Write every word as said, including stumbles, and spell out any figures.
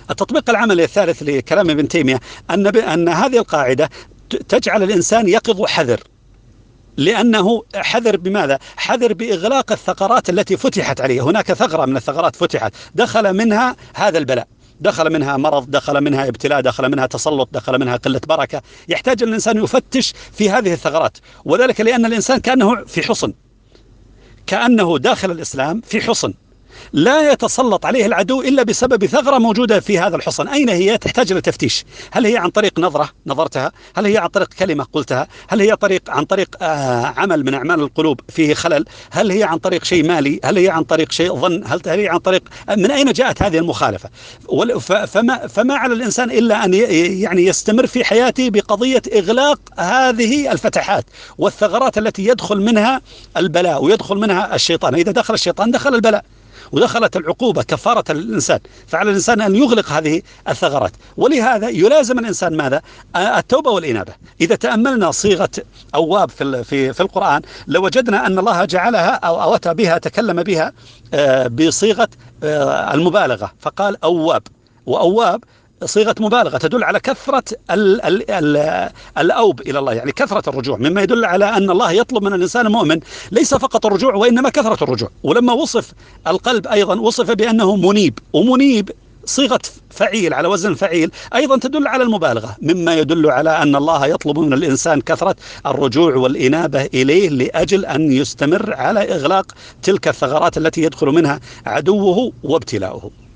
التطبيق العملي الثالث لكلام ابن تيمية أن أن هذه القاعدة تجعل الإنسان يقظ حذر، لأنه حذر بماذا؟ حذر بإغلاق الثغرات التي فتحت عليه. هناك ثغرة من الثغرات فتحت، دخل منها هذا البلاء، دخل منها مرض، دخل منها ابتلاء، دخل منها تسلط، دخل منها قلة بركة. يحتاج الإنسان يفتش في هذه الثغرات، وذلك لأن الإنسان كأنه في حصن، كأنه داخل الإسلام في حصن، لا يتسلط عليه العدو إلا بسبب ثغرة موجودة في هذا الحصن. أين هي؟ تحتاج إلى تفتيش. هل هي عن طريق نظرة نظرتها؟ هل هي عن طريق كلمة قلتها؟ هل هي طريق عن طريق آه عمل من أعمال القلوب فيه خلل؟ هل هي عن طريق شيء مالي؟ هل هي عن طريق شيء ظن؟ هل هي عن طريق من أين جاءت هذه المخالفة؟ فما, فما على الإنسان إلا أن يعني يستمر في حياته بقضية إغلاق هذه الفتحات والثغرات التي يدخل منها البلاء ويدخل منها الشيطان. إذا دخل الشيطان دخل البلاء ودخلت العقوبة كفارة للإنسان، فعلى الإنسان أن يغلق هذه الثغرات. ولهذا يلازم الإنسان ماذا؟ التوبة والإنابة. إذا تأملنا صيغة أواب في في في القرآن لوجدنا أن الله جعلها أو أتى بها، تكلم بها بصيغة المبالغة، فقال أواب. وأواب صيغة مبالغة تدل على كثرة ال ال ال الأوب إلى الله، يعني كثرة الرجوع، مما يدل على أن الله يطلب من الإنسان المؤمن ليس فقط الرجوع وإنما كثرة الرجوع. ولما وصف القلب أيضا وصف بأنه منيب، ومنيب صيغة فعيل على وزن فعيل أيضا تدل على المبالغة، مما يدل على أن الله يطلب من الإنسان كثرة الرجوع والإنابة إليه لأجل أن يستمر على إغلاق تلك الثغرات التي يدخل منها عدوه وابتلاؤه.